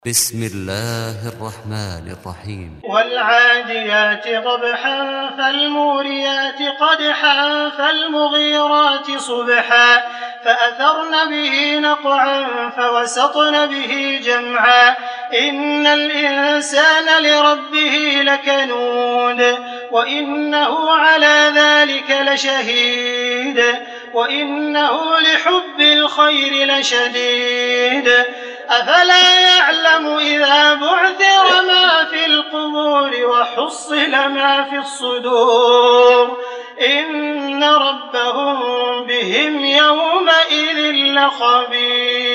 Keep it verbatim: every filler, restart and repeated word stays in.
بسم الله الرحمن الرحيم. والعاديات ضبحا فالموريات قدحا فالمغيرات صبحا فأثرن به نقعا فوسطن به جمعا إن الإنسان لربه لكنود وإنه على ذلك لشهيد وإنه لحب الخير لشديد أفلا يعلم إذا بعثر ما في القبور وحصل ما في الصدور إن ربهم بهم يومئذ لخبير.